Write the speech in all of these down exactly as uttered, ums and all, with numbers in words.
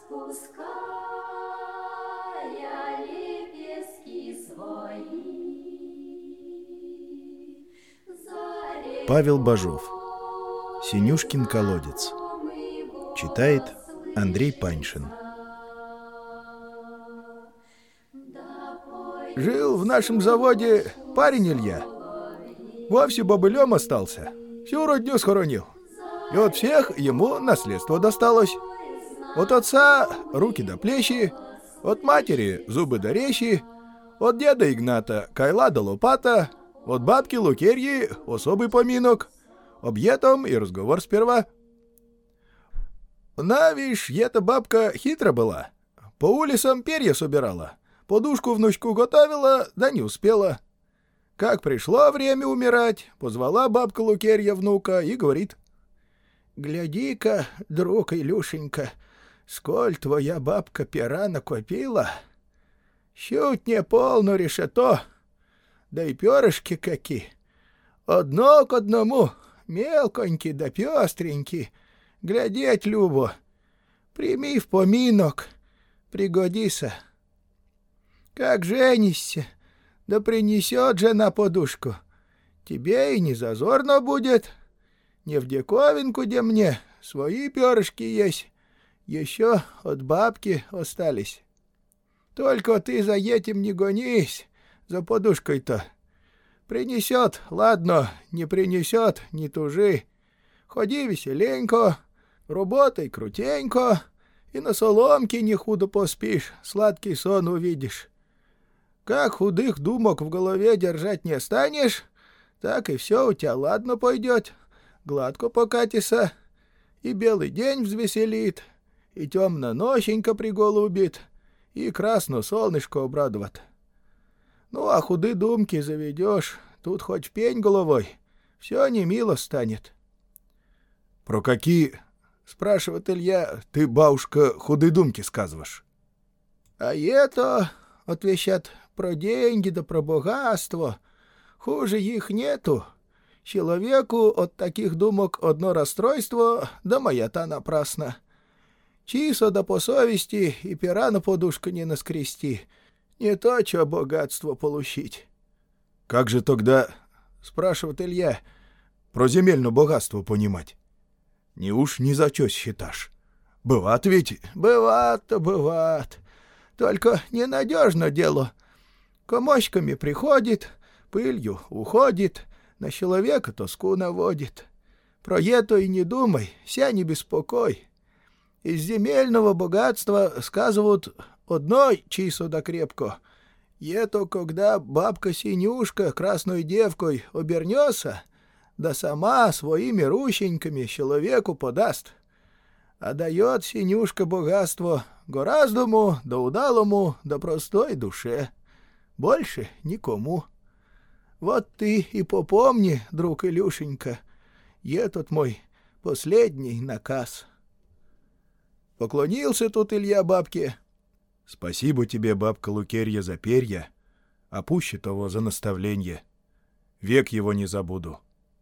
распуская лепестки свои. Павел Бажов. «Синюшкин колодец». Читает Андрей Паньшин. Жил в нашем заводе парень Илья. Вовсе бобылем остался. Всю родню схоронил. И от всех ему наследство досталось. От отца руки до плечи, от матери зубы до речи, от деда Игната кайла до лопата, от бабки Лукерьи особый поминок. Об етом и разговор сперва. На, вишь, ета бабка хитра была. По улицам перья собирала. Подушку внучку готовила, да не успела. Как пришло время умирать, позвала бабка Лукерья внука и говорит: «Гляди-ка, друг Илюшенька, сколь твоя бабка пера накопила. Щуть не полно решето, да и перышки какие. Одно к одному, мелконьки да пестреньки, глядеть любо. Прими в поминок, пригодися. Как женишься, да принесет жена подушку, тебе и не зазорно будет. Не в диковинку, где мне свои перышки есть, еще от бабки остались. Только ты за этим не гонись, за подушкой-то. Принесет, ладно, не принесет, не тужи. Ходи веселенько, работай крутенько, и на соломке не худо поспишь, сладкий сон увидишь. Как худых думок в голове держать не станешь, так и все у тебя ладно пойдет, гладко покатится, и белый день взвеселит, и темно нощенька приголубит, и красно солнышко обрадует. Ну, а худы думки заведешь, тут хоть в пень головой, все не мило станет». «Про какие, — спрашивает Илья, — ты, бабушка, худы думки сказываешь?» «А это, — отвечат, — про деньги да про богатство. Хуже их нету. Человеку от таких думок одно расстройство, да маята напрасно. Чисо да по совести и пера на подушку не наскрести. Не то, что богатство получить». «Как же тогда, — спрашивает Илья, — про земельное богатство понимать? Не уж ни за чё считашь? Быват ведь?» «Быват-то быват. Только ненадежно дело. Комочками приходит, пылью уходит, на человека тоску наводит. Про это и не думай, ся не беспокой. Из земельного богатства сказывают одной чисо да крепко. Это когда бабка Синюшка красной девкой обернется, да сама своими рученьками человеку подаст. А дает Синюшка богатство гораздому, да удалому, да простой душе. Больше никому. Вот ты и попомни, друг Илюшенька, этот мой последний наказ». Поклонился тут Илья бабке. «Спасибо тебе, бабка Лукерья, за перья, а пуще того за наставление. Век его не забуду».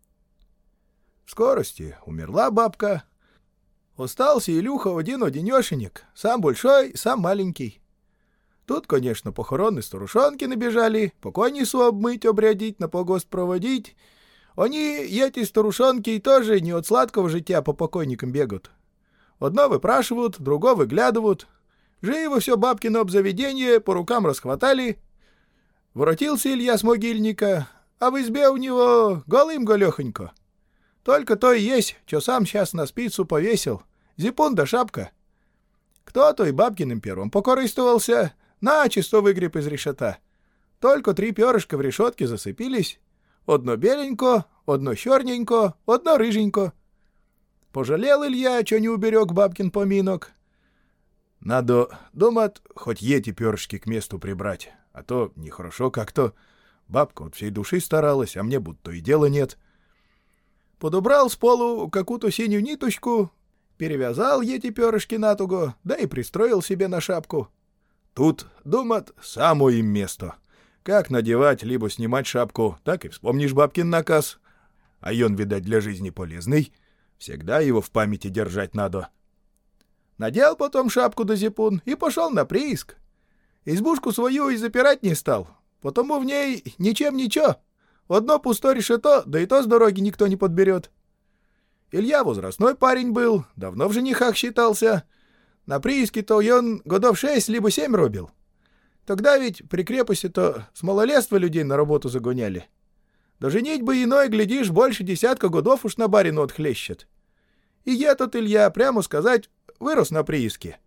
В скорости умерла бабка. Остался Илюха один-одинешенек, сам большой, сам маленький. Тут, конечно, похоронные старушонки набежали, покойницу обмыть, обрядить, на погост проводить. Они, эти старушонки, тоже не от сладкого жития по покойникам бегают. Одно выпрашивают, другого выглядывают. Живо все бабкино обзаведение по рукам расхватали. Воротился Илья с могильника, а в избе у него голым-голехонько. Только то и есть, что сам сейчас на спицу повесил. Зипун да шапка. Кто-то и бабкиным пером покорыстовался, начисто выгреб из решета. Только три перышка в решетке засыпились. Одно беленько, одно черненько, одно рыженько. Пожалел Илья, что не уберег бабкин поминок. Надо, думать, хоть эти перышки к месту прибрать, а то нехорошо как-то. Бабка от всей души старалась, а мне будто и дела нет. Подобрал с полу какую-то синюю ниточку, перевязал эти перышки натуго, да и пристроил себе на шапку. Тут, думат, самое им место. Как надевать либо снимать шапку, так и вспомнишь бабкин наказ. А он, видать, для жизни полезный. Всегда его в памяти держать надо. Надел потом шапку до зипун и пошел на прииск. Избушку свою и запирать не стал, потому в ней ничем ничего. Одно пустое решето, да и то с дороги никто не подберет. Илья возрастной парень был, давно в женихах считался. На прииске-то он годов шесть либо семь робил. Тогда ведь при крепости-то с малолетства людей на работу загоняли. Да женитьбы иной, глядишь, больше десятка годов уж на барину отхлещет. И я тот Илья, прямо сказать, вырос на прииске.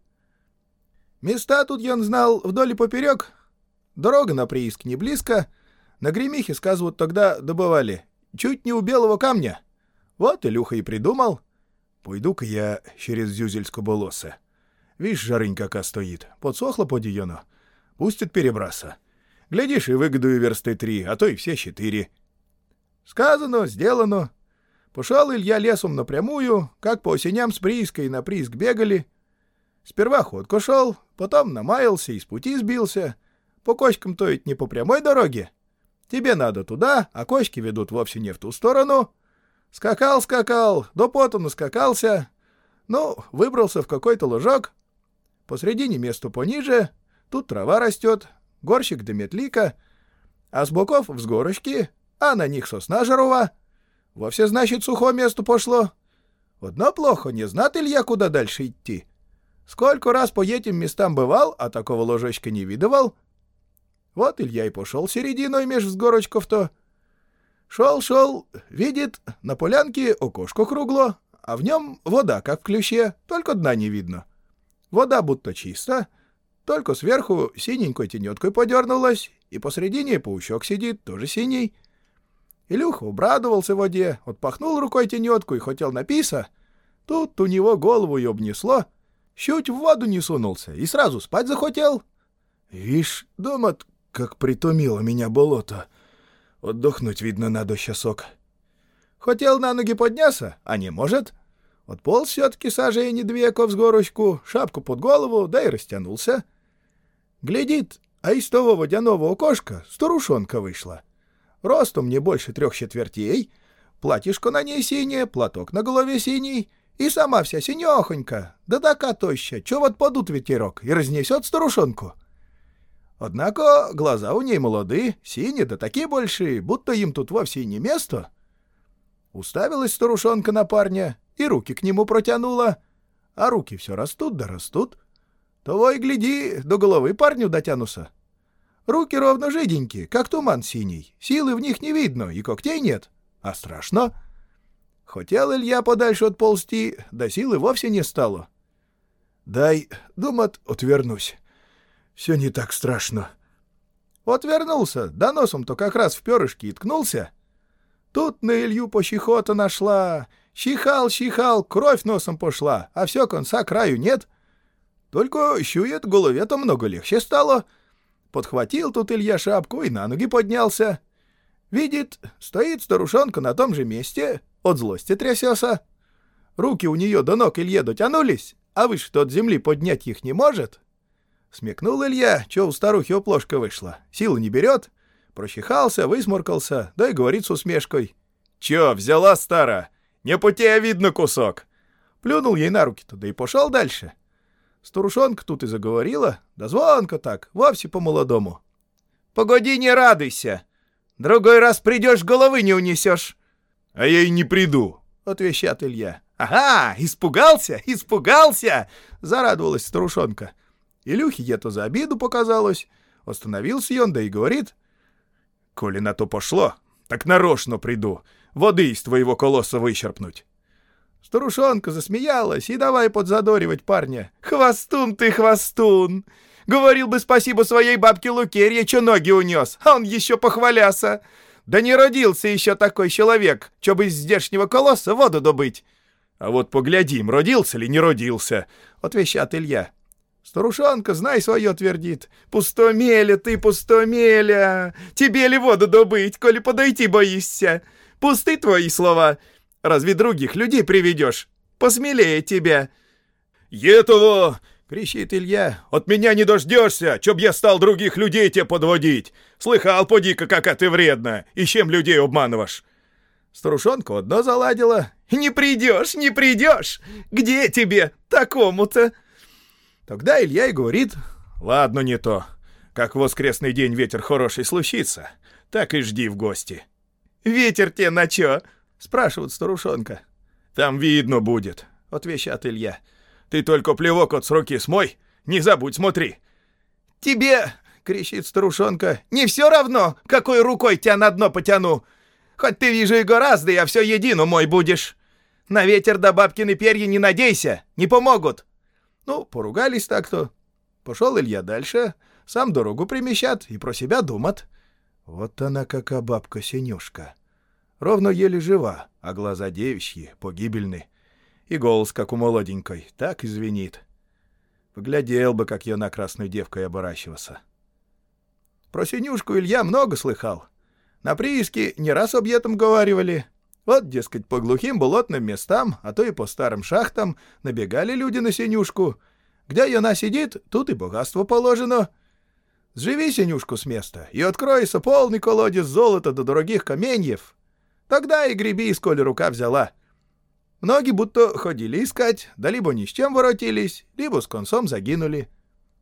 Места тут я знал вдоль и поперек. Дорога на прииск не близко. На Гремихе, сказывают, тогда добывали. Чуть не у белого камня. Вот Илюха и придумал. Пойду-ка я через Зюзельску болосе. Вишь, жарынь кака стоит. Подсохла подиёно. Пустит перебраться. Глядишь, и выгодую версты три, а то и все четыре. Сказано, сделано. Пошел Илья лесом напрямую, как по осеням с прииска и на прииск бегали. Сперва ходко шел, потом намаялся и с пути сбился. По кочкам-то ведь не по прямой дороге. Тебе надо туда, а кочки ведут вовсе не в ту сторону. Скакал, скакал, до поту наскакался. Ну, выбрался в какой-то лужок. Посредине месту пониже, тут трава растет, горщик да метлика, а с боков взгорочки, а на них сосна жарова. Вовсе, значит, сухое место пошло. Одно плохо, не знат Илья, куда дальше идти. Сколько раз по этим местам бывал, а такого ложечка не видывал. Вот Илья и пошел серединой меж взгорочков-то. Шел-шел, видит, на полянке окошко кругло, а в нем вода, как в ключе, только дна не видно. Вода будто чиста, только сверху синенькой тенеткой подернулась, и посредине паучок сидит, тоже синий. Илюха обрадовался воде, отпахнул рукой тенетку и хотел напиться. Тут у него голову и обнесло, чуть в воду не сунулся и сразу спать захотел. Вишь, думат, как притомило меня болото. Отдохнуть, видно, надо часок. Хотел на ноги подняться, а не может. Отполз все-таки сажени две ко взгорочку, шапку под голову, да и растянулся. Глядит, а из того водяного окошка старушонка вышла. Ростом не больше трех четвертей, платьишко на ней синее, платок на голове синий, и сама вся синехонька, да така тоща, чё вот подут ветерок и разнесет старушонку. Однако глаза у ней молоды, синие, да такие большие, будто им тут вовсе не место. Уставилась старушонка на парня и руки к нему протянула, а руки все растут да растут. Того и гляди, до головы парню дотянутся. Руки ровно жиденькие, как туман синий, силы в них не видно и когтей нет, а страшно. Хотел Илья подальше отползти, да силы вовсе не стало. Дай, думат, отвернусь. Все не так страшно. Отвернулся, да носом-то как раз в перышки и ткнулся. Тут на Илью пощихота нашла. Чихал, чихал, кровь носом пошла, а все конца краю нет. Только щует, голове-то много легче стало. Подхватил тут Илья шапку и на ноги поднялся. Видит, стоит старушонка на том же месте, от злости трясется. Руки у нее до ног Илье дотянулись, а выше-то от земли поднять их не может. Смекнул Илья, что у старухи оплошка вышла. Силы не берет. Прочихался, высморкался, да и говорит с усмешкой. «Чё, взяла, стара? Не по тебе видно кусок!» Плюнул ей на руки-то, да и пошел дальше. Старушонка тут и заговорила, да звонко так, вовсе по-молодому. «Погоди, не радуйся! Другой раз придешь, головы не унесешь!» «А я и не приду!» — отвечает Илья. «Ага, испугался, испугался!» — зарадовалась старушонка. Илюхе это за обиду показалось. Остановился он, да и говорит. «Коли на то пошло, так нарочно приду, воды из твоего колосса вычерпнуть». Старушонка засмеялась и давай подзадоривать парня. «Хвостун ты, хвостун! Говорил бы спасибо своей бабке Лукерье, че ноги унес, а он еще похваляся. Да не родился еще такой человек, че бы из здешнего колосса воду добыть». «А вот поглядим, родился ли не родился», — отвечает Илья. Старушонка, знай свое, твердит. «Пустомеля ты, пустомеля! Тебе ли воду добыть, коли подойти боишься? Пусты твои слова! Разве других людей приведешь? Посмелее тебя!» «Этого!» — кричит Илья. «От меня не дождешься, чтоб я стал других людей тебе подводить! Слыхал, поди-ка, какая ты вредна, и чем людей обманываешь!» Старушонка одно заладила. «Не придешь, не придешь! Где тебе такому-то?» Тогда Илья и говорит: «Ладно, не то. Как в воскресный день ветер хороший случится, так и жди в гости». «Ветер те на чё?» — спрашивает старушонка. «Там видно будет», — отвечает Илья. «Ты только плевок от с руки смой, не забудь, смотри». «Тебе, — кричит старушонка, — не все равно, какой рукой тебя на дно потяну. Хоть ты, вижу, и гораздо, я все едино мой будешь. На ветер да бабкины перья не надейся, не помогут». Ну, поругались так-то. Пошел Илья дальше, сам дорогу примещат и про себя думат. Вот она какая бабка Сенюшка. Ровно еле жива, а глаза девичьи, погибельны. И голос, как у молоденькой, так и звенит. Поглядел бы, как я на красную девкой оборачивался. Про Сенюшку Илья много слыхал. На прииске не раз об этом говаривали. Вот, дескать, по глухим болотным местам, а то и по старым шахтам набегали люди на Сенюшку. Где она сидит, тут и богатство положено. Сживи Сенюшку с места, и откроется полный колодец золота до дорогих каменьев. Тогда и греби, сколь рука взяла. Многие будто ходили искать, да либо ни с чем воротились, либо с концом загинули.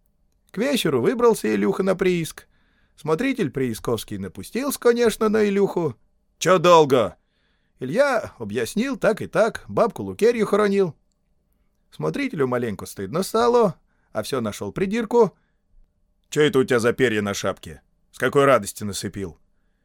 К вечеру выбрался Илюха на прииск. Смотритель приисковский напустился, конечно, на Илюху. «Чё долго?» Илья объяснил так и так, бабку Лукерью хоронил. Смотрителю маленько стыдно стало, а все нашел придирку. «Чё это у тебя за перья на шапке? С какой радости насыпил?»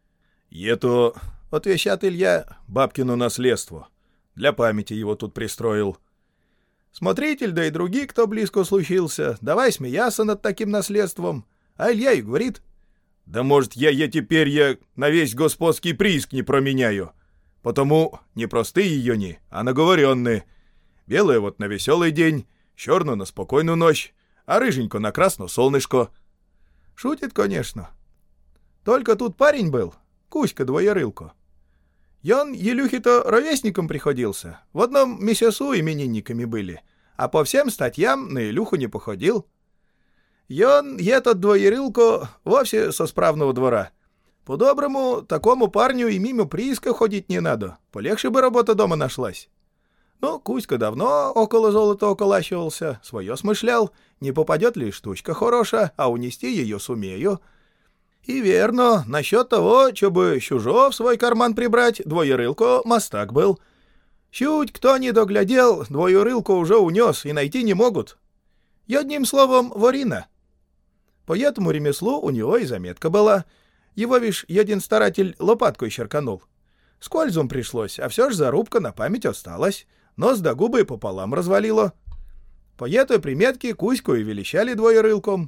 «Это, — отвечает Илья, — бабкину наследство. Для памяти его тут пристроил». Смотритель, да и другие, кто близко случился, давай смеяться над таким наследством. А Илья и говорит: «Да может, я я теперь я на весь господский прииск не променяю. Потому не простые ее не, а наговоренные. Белые вот на веселый день, черную на спокойную ночь, а рыженько на красное солнышко». Шутит, конечно. Только тут парень был, Кузька Двоерылко. И он Елюхе-то ровесником приходился, в одном месяцу именинниками были, а по всем статьям на Илюху не походил. И он, этот Двоерылко, вовсе со справного двора. По-доброму, такому парню и мимо прииска ходить не надо, полегче бы работа дома нашлась. Ну, Кузька давно около золота околачивался, свое смышлял, не попадет ли штучка хорошая, а унести ее сумею. И верно, насчет того, чтобы чужого в свой карман прибрать, Двоерылко мастак был. Чуть кто не доглядел, Двоерылко уже унес и найти не могут. И одним словом, ворина. По этому ремеслу у него и заметка была. Его, вишь, один старатель лопаткой черканул. Скользом пришлось, а все ж зарубка на память осталась. Нос до губы пополам развалило. По этой приметке Кузьку и величали Двоерылком.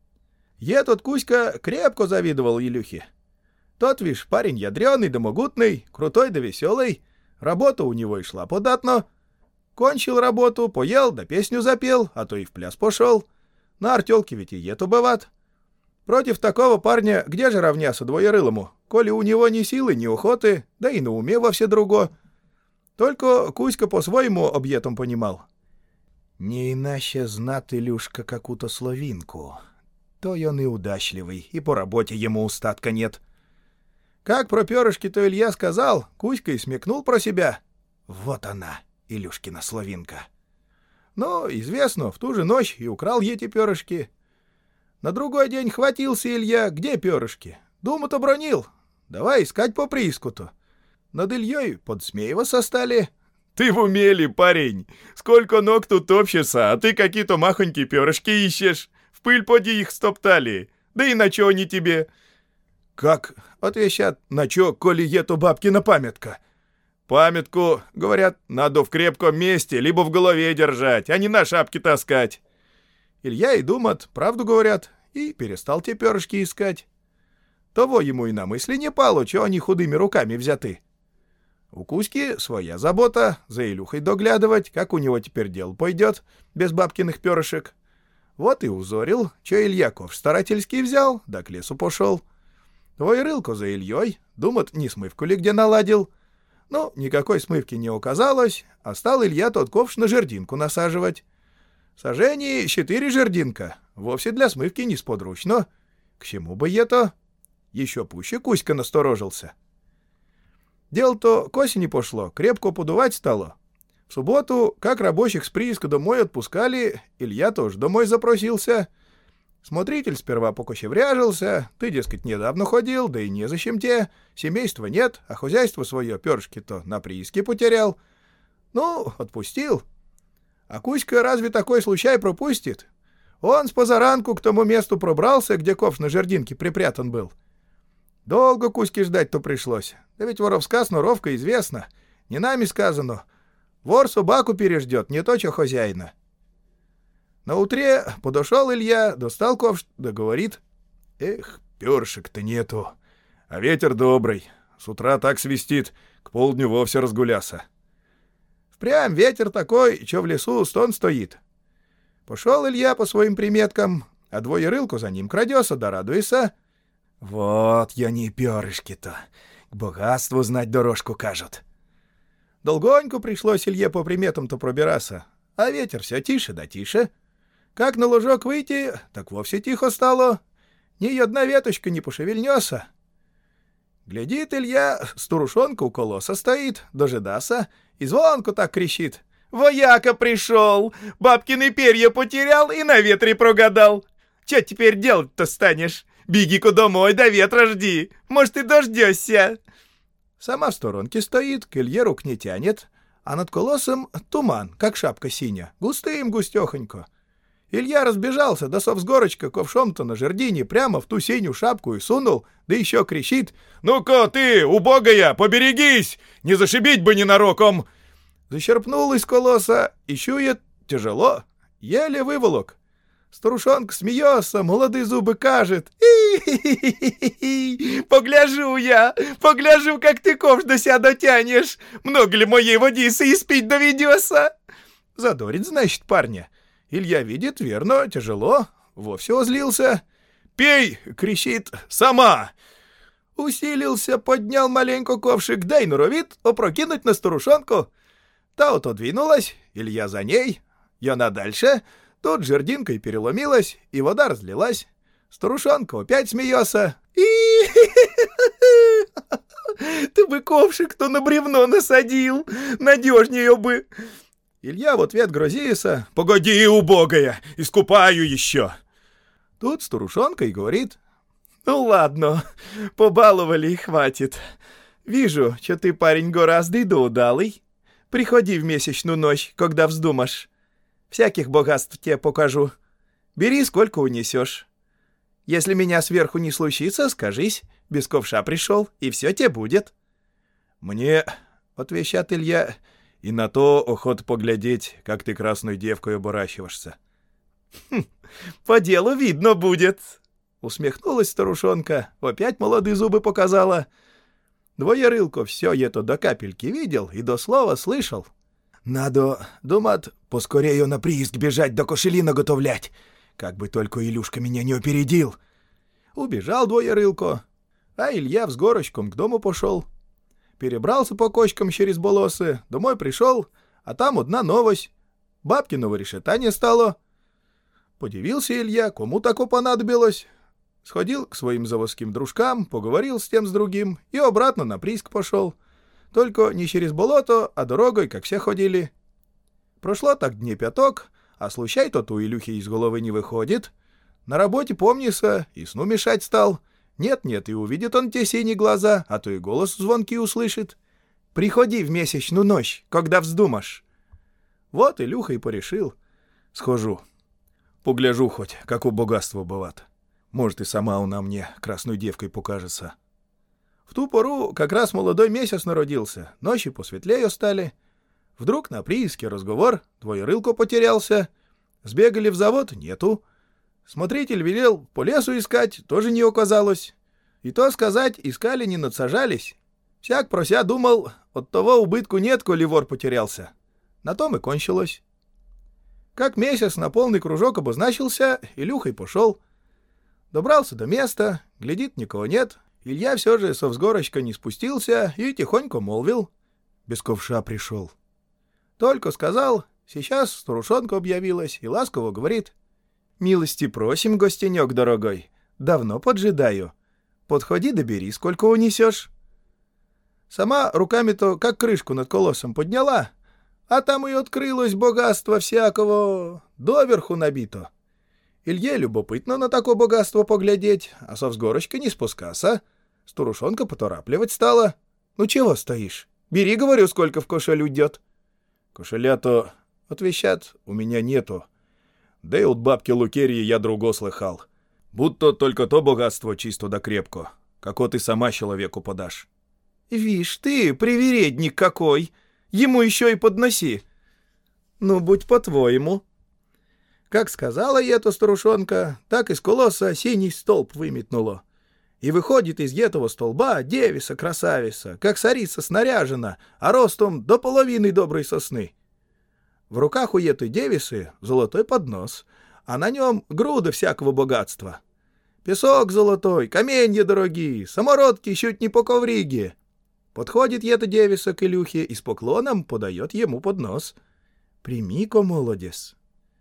Этот Кузька крепко завидовал Илюхе. Тот, вишь, парень ядреный да могутный, крутой да веселый. Работа у него и шла податно. Кончил работу, поел да песню запел, а то и в пляс пошел. На артелке ведь и ето быват. Против такого парня где же равняться Двоерылому, коли у него ни силы, ни охоты, да и на уме во все друго. Только Кузька по-своему об этом понимал. Не иначе знат Илюшка какую-то словинку. То он и удачливый, и по работе ему устатка нет. Как про перышки-то Илья сказал, Кузька и смекнул про себя. Вот она, Илюшкина словинка. Но, известно, в ту же ночь и украл эти перышки. На другой день хватился Илья, где перышки? Думу-то бронил. Давай искать по прииску-то. Над Ильей подсмеиваться стали. «Ты в уме ли, парень? Сколько ног тут общится, а ты какие-то махонькие перышки ищешь. В пыль поди их стоптали. Да и на чё они тебе?» «Как?» — отвечат. «На чё, коли ето бабкина памятка?» «Памятку, — говорят, — надо в крепком месте, либо в голове держать, а не на шапке таскать». Илья и думат, правду говорят, и перестал те перышки искать. Того ему и на мысли не пало, чё они худыми руками взяты. У Кузьки своя забота, за Илюхой доглядывать, как у него теперь дело пойдет, без бабкиных перышек. Вот и узорил, чё Ильяков старательский взял, да к лесу пошел. Двоерылко за Ильей, думат, не смывку ли где наладил. Ну, никакой смывки не оказалось, а стал Илья тот ковш на жердинку насаживать. Сажений четыре жердинка, вовсе для смывки несподручно. К чему бы это? Еще пуще Кузька насторожился. Дело-то к осени пошло, крепко подувать стало. В субботу, как рабочих с прииска домой отпускали, Илья тоже домой запросился. Смотритель сперва покощевряжился, ты, дескать, недавно ходил, да и незачем те, семейства нет, а хозяйство свое перышки-то на прииске потерял. Ну, отпустил. А Кузька разве такой случай пропустит? Он с позаранку к тому месту пробрался, где ковш на жердинке припрятан был. Долго Кузьке ждать-то пришлось, да ведь воровска сноровка известна, не нами сказано. Вор собаку переждет, не то че хозяина. Наутре подошел Илья, достал ковш, да говорит: «Эх, перышек-то нету, а ветер добрый, с утра так свистит, к полдню вовсе разгуляса». Впрямь ветер такой, че в лесу стон стоит. Пошел Илья по своим приметкам, а двоерылку за ним крадется, да радуется. «Вот я не перышки-то, к богатству знать дорожку кажут». Долгонько пришлось Илье по приметам-то пробираться, а ветер все тише да тише. Как на лужок выйти, так вовсе тихо стало, ни одна веточка не пошевельнется. Глядит Илья, старушонка у колоса стоит, дожидаться, и звонко так кричит: «Вояка пришел! Бабкины перья потерял и на ветре прогадал! Че теперь делать-то станешь? Беги-ка домой, до ветра жди, может, и дождешься!» Сама в сторонке стоит, к Илье рук не тянет, а над колосом туман, как шапка синя, густым густехонько. Илья разбежался, да совсгорочка ковшом-то на жердине прямо в ту синюю шапку и сунул, да еще кричит: «Ну-ка ты, убогая, поберегись! Не зашибить бы ненароком!» Зачерпнул из колоса и чует тяжело, еле выволок. Старушонка смеется, молодые зубы кажет: «И-и-и-и-и! Погляжу я, погляжу, как ты ковш до ся дотянешь! Много ли моей водицы испить доведется?» Задорит, значит, парня. Илья видит, верно, тяжело, вовсе озлился. «Пей!» — кричит. «Сама!» Усилился, поднял маленько ковшик, дай норовит опрокинуть на старушонку. Та отодвинулась, Илья за ней, я на дальше. Тут жердинкой переломилась, и вода разлилась. Старушонка опять смеется. «Ты бы ковшик-то на бревно насадил, надежнее бы!» Илья в ответ грозится: «Погоди, убогая, искупаю еще!» Тут старушонка и говорит: «Ну ладно, побаловали и хватит. Вижу, что ты парень гораздо да удалый. Приходи в месячную ночь, когда вздумаешь. Всяких богатств тебе покажу. Бери, сколько унесешь. Если меня сверху не случится, скажись, без ковша пришел, и все тебе будет». «Мне, — отвечает Илья, — и на то охота поглядеть, как ты красной девкой оборачиваешься». «Хм, по делу видно будет», — усмехнулась старушонка, опять молодые зубы показала. Двоерылко все это до капельки видел и до слова слышал. «Надо, думает, поскорее на прииск бежать да кошели наготовлять, как бы только Илюшка меня не опередил». Убежал двоерылко, а Илья взгорочком к дому пошел. Перебрался по кочкам через болосы, домой пришел, а там одна новость. Бабкиного решета не стало. Подивился Илья, кому тако понадобилось. Сходил к своим заводским дружкам, поговорил с тем с другим и обратно на прииск пошел. Только не через болото, а дорогой, как все ходили. Прошло так дней пяток, а случай тот у Илюхи из головы не выходит. На работе помнится, и сну мешать стал. Нет-нет, и увидит он те синие глаза, а то и голос звонкий услышит. «Приходи в месячную ночь, когда вздумаешь». Вот Илюха и порешил. «Схожу, погляжу хоть, как у богатства бывает. Может, и сама она мне красной девкой покажется». В ту пору как раз молодой месяц народился, ночи посветлее стали. Вдруг на прииске разговор, двоерылко потерялся. Сбегали в завод — нету. Смотритель велел по лесу искать, тоже не оказалось. И то сказать, искали не надсажались. Всяк прося думал, от того убытку нет, коли вор потерялся. На том и кончилось. Как месяц на полный кружок обозначился, Илюха и пошел. Добрался до места, глядит, никого нет. Илья все же со взгорочка не спустился и тихонько молвил: «Без ковша пришел». Только сказал, сейчас старушонка объявилась и ласково говорит: «Милости просим, гостенек дорогой, давно поджидаю. Подходи да бери, сколько унесешь». Сама руками-то как крышку над колосом подняла, а там и открылось богатство всякого, доверху набито. Илье любопытно на такое богатство поглядеть, а со взгорочка не спускаться. Старушонка поторапливать стала. «Ну чего стоишь? Бери, говорю, сколько в кошель уйдет». «Кошеля-то, — отвечат, — у меня нету. Да и от бабки Лукерьи я друго слыхал. Будто только то богатство чисто да крепко, како ты сама человеку подашь». «Вишь ты, привередник какой! Ему еще и подноси!» «Ну, будь по-твоему». Как сказала ей-то старушонка, так из колоса синий столб выметнуло. И выходит из этого столба девица-красавица, как царица снаряжена, а ростом до половины доброй сосны. В руках у этой девицы золотой поднос, а на нем груда всякого богатства. Песок золотой, каменья дорогие, самородки чуть не по ковриге. Подходит эта девица к Илюхе и с поклоном подает ему поднос. «Прими-ка, молодец».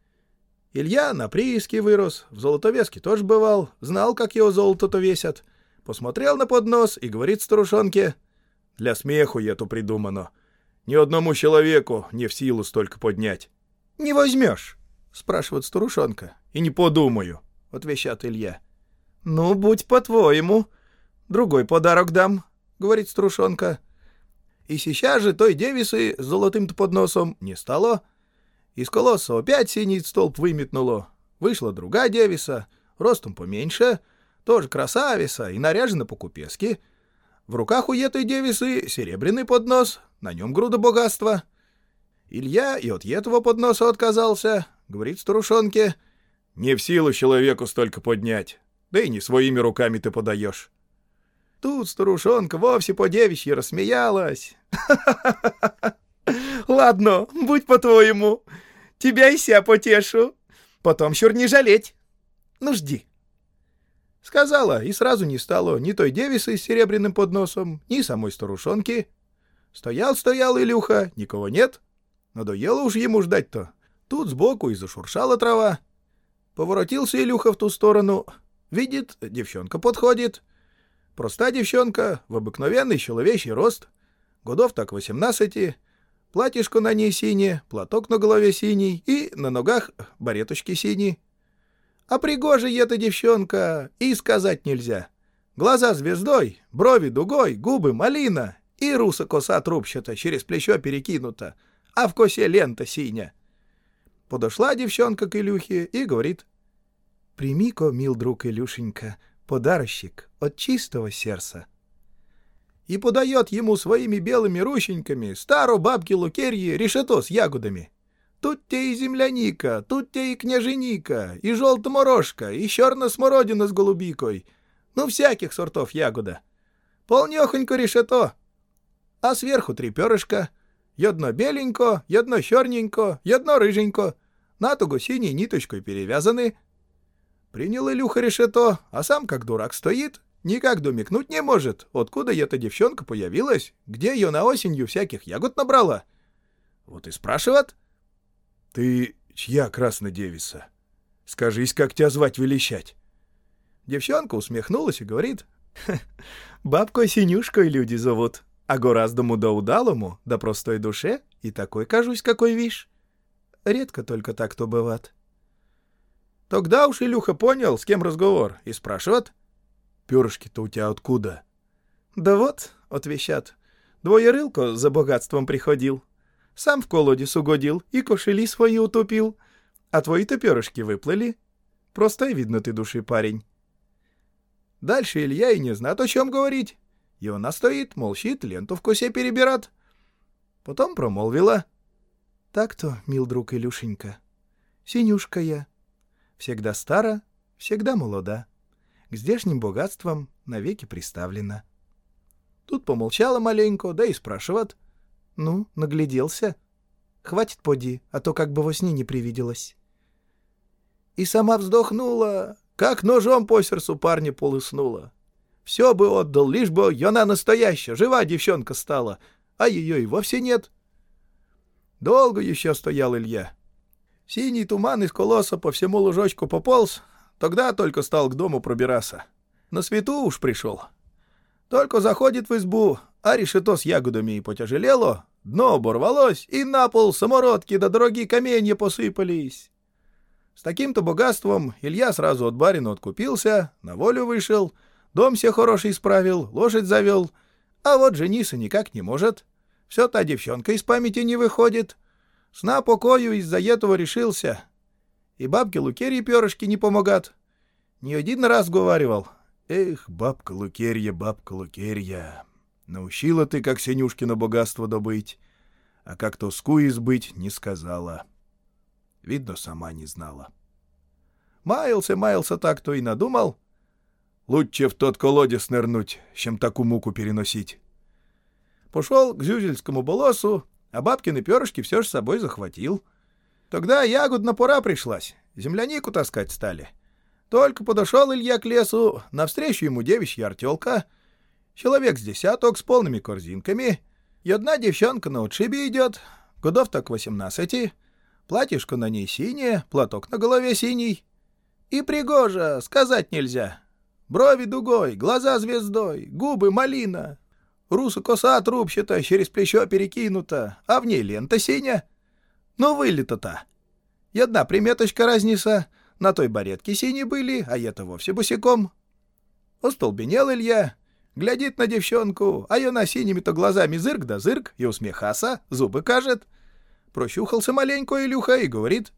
Илья на прииске вырос, в Золотовеске тоже бывал, знал, как его золото-то весят. Посмотрел на поднос и говорит старушонке: «Для смеху это придумано. Ни одному человеку не в силу столько поднять». «Не возьмешь?» — спрашивает старушонка. «И не подумаю», — отвечает Илья. «Ну, будь по-твоему. Другой подарок дам», — говорит старушонка. И сейчас же той девицы с золотым-то подносом не стало. Из колосса опять синий столб выметнуло. Вышла другая девица, ростом поменьше, тоже красавица и наряжена по-купецки. В руках у этой девицы серебряный поднос, на нем груда богатства. Илья и от этого подноса отказался, говорит старушонке: «Не в силу человеку столько поднять, да и не своими руками ты подаешь». Тут старушонка вовсе по-девичьи рассмеялась. «Ладно, будь по-твоему. Тебя и ся потешу. Потом чур не жалеть. Ну, жди». Сказала, и сразу не стало ни той девицы с серебряным подносом, ни самой старушонки. Стоял-стоял Илюха, никого нет. Надоело уж ему ждать-то. Тут сбоку и зашуршала трава. Поворотился Илюха в ту сторону. Видит, девчонка подходит. Проста девчонка, в обыкновенный человечий рост. Годов так восемнадцати. Платьишко на ней синее, платок на голове синий и на ногах бареточки синие. А пригожая эта девчонка и сказать нельзя. Глаза звездой, брови дугой, губы малина и руса коса трубчата через плечо перекинута, а в косе лента синя. Подошла девчонка к Илюхе и говорит: «Прими-ка, мил друг Илюшенька, подарочек от чистого сердца». И подает ему своими белыми рученьками стару бабки Лукерьи решето с ягодами. Тут те и земляника, тут те и княженика, и желтоморожка, и черная смородина с голубикой. Ну, всяких сортов ягода. Полнёхонько решето. А сверху три перышка. Одно беленько, одно черненько, одно рыженько. Натуго синей ниточкой перевязаны. Принял Илюха решето, а сам как дурак стоит. Никак домикнуть не может, откуда эта девчонка появилась, где ее на осенью всяких ягод набрала. Вот и спрашивает: «Ты чья красная девица? Скажись, как тебя звать величать?» Девчонка усмехнулась и говорит: «Бабкой Синюшкой люди зовут, а гораздому да удалому, да простой душе, и такой кажусь, какой вишь. Редко только так то бывает». Тогда уж Илюха понял, с кем разговор, и спрашивает: «Перышки-то у тебя откуда?» «Да вот», — отвечат, — «двоерылко за богатством приходил. Сам в колодец угодил и кошели свои утопил. А твои-то перышки выплыли. Просто видно ты души парень». Дальше Илья и не знает, о чем говорить. И она стоит, молчит, ленту в косе перебирает. Потом промолвила: «Так-то, мил друг Илюшенька, Синюшка я. Всегда стара, всегда молода. К здешним богатствам навеки приставлена». Тут помолчала маленько, да и спрашивает: «Ну, нагляделся? Хватит поди, а то как бы во сне не привиделось». И сама вздохнула, как ножом по сердцу парня полыснула. Все бы отдал, лишь бы она настоящая, жива девчонка стала, а ее и вовсе нет. Долго еще стоял Илья. Синий туман из колоса по всему лужочку пополз, тогда только стал к дому пробираться. На свету уж пришел. Только заходит в избу, а решето с ягодами и потяжелело, дно оборвалось, и на пол самородки да дорогие каменья посыпались. С таким-то богатством Илья сразу от барина откупился, на волю вышел, дом все хороший исправил, лошадь завел, а вот жениться никак не может. Все та девчонка из памяти не выходит. Сна покою из-за этого решился. И бабке Лукерье перышки не помогат. Не один раз говаривал: «Эх, бабка Лукерья, бабка Лукерья, научила ты, как Сенюшкино богатство добыть, а как тоску избыть не сказала». Видно, сама не знала. Маялся, маялся так, то и надумал: лучше в тот колодец нырнуть, чем такую муку переносить. Пошел к Зюзельскому болосу, а бабкины перышки все ж с собой захватил. Тогда ягодна пора пришлась, землянику таскать стали. Только подошел Илья к лесу, навстречу ему девичья артелка, человек с десяток с полными корзинками, и одна девчонка на отшибе идет, годов так восемнадцати, платьишко на ней синее, платок на голове синий. И пригожа, сказать нельзя. Брови дугой, глаза звездой, губы малина, русу коса трубчатая, через плечо перекинута, а в ней лента синя. Ну, вылета-то. И одна приметочка разница. На той баретке синие были, а это вовсе босиком. Остолбенел Илья, глядит на девчонку, а она синими-то глазами зырк да зырк, и усмехаса, зубы кажет. Прощухался маленько Илюха и говорит: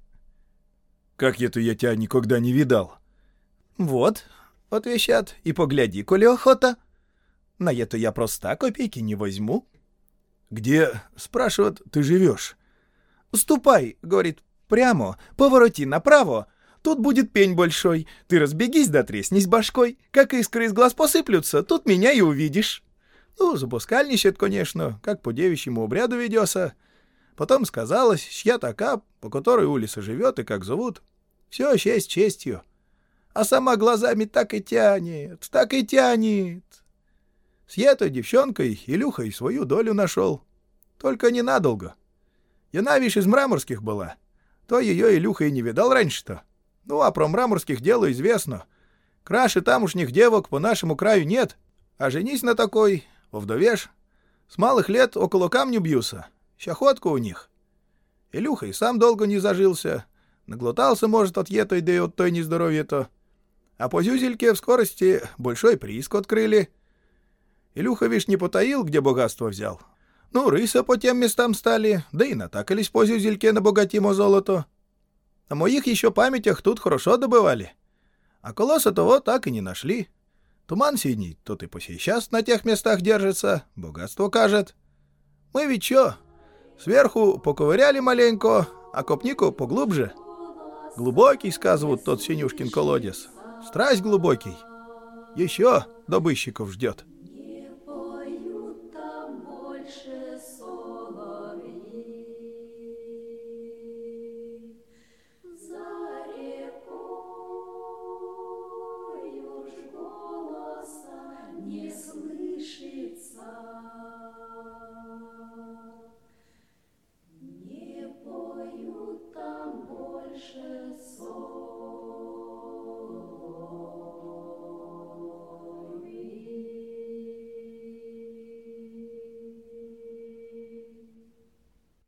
«Как это я тебя никогда не видал?» «Вот», — отвечат, — «и погляди, коли охота. На это я просто копейки не возьму». «Где, — спрашивают, — ты живешь?» «Ступай, — говорит, — прямо, повороти направо. Тут будет пень большой. Ты разбегись да треснись башкой. Как искры из глаз посыплются, тут меня и увидишь». Ну, забускальничает, конечно, как по девичьему обряду ведется. Потом сказалось, чья така, по которой улица живет и как зовут. Все честь честью. А сама глазами так и тянет, так и тянет. С этой девчонкой Илюха и свою долю нашел. Только ненадолго. Яна, вишь, из мраморских была. То ее Илюха и не видал раньше-то. Ну, а про мраморских дело известно. Краше тамошних девок по нашему краю нет. А женись на такой, овдовешь. С малых лет около камню бьются. Щахотка у них. Илюха и сам долго не зажился. Наглотался, может, от етой, да и от той нездоровья-то. А по Зюзельке в скорости большой прииск открыли. Илюха, вишь, не потаил, где богатство взял. Ну, рыса по тем местам стали, да и натакались по Зюзельке на богатимо золото. На моих еще памятях тут хорошо добывали. А колоса того так и не нашли. Туман синий тут и по сей час на тех местах держится, богатство кажет. Мы ведь чё, сверху поковыряли маленько, а копнику поглубже. Глубокий, сказывают, тот Синюшкин колодец. Страсть глубокий. Еще добыщиков ждет. Не поют там больше сон.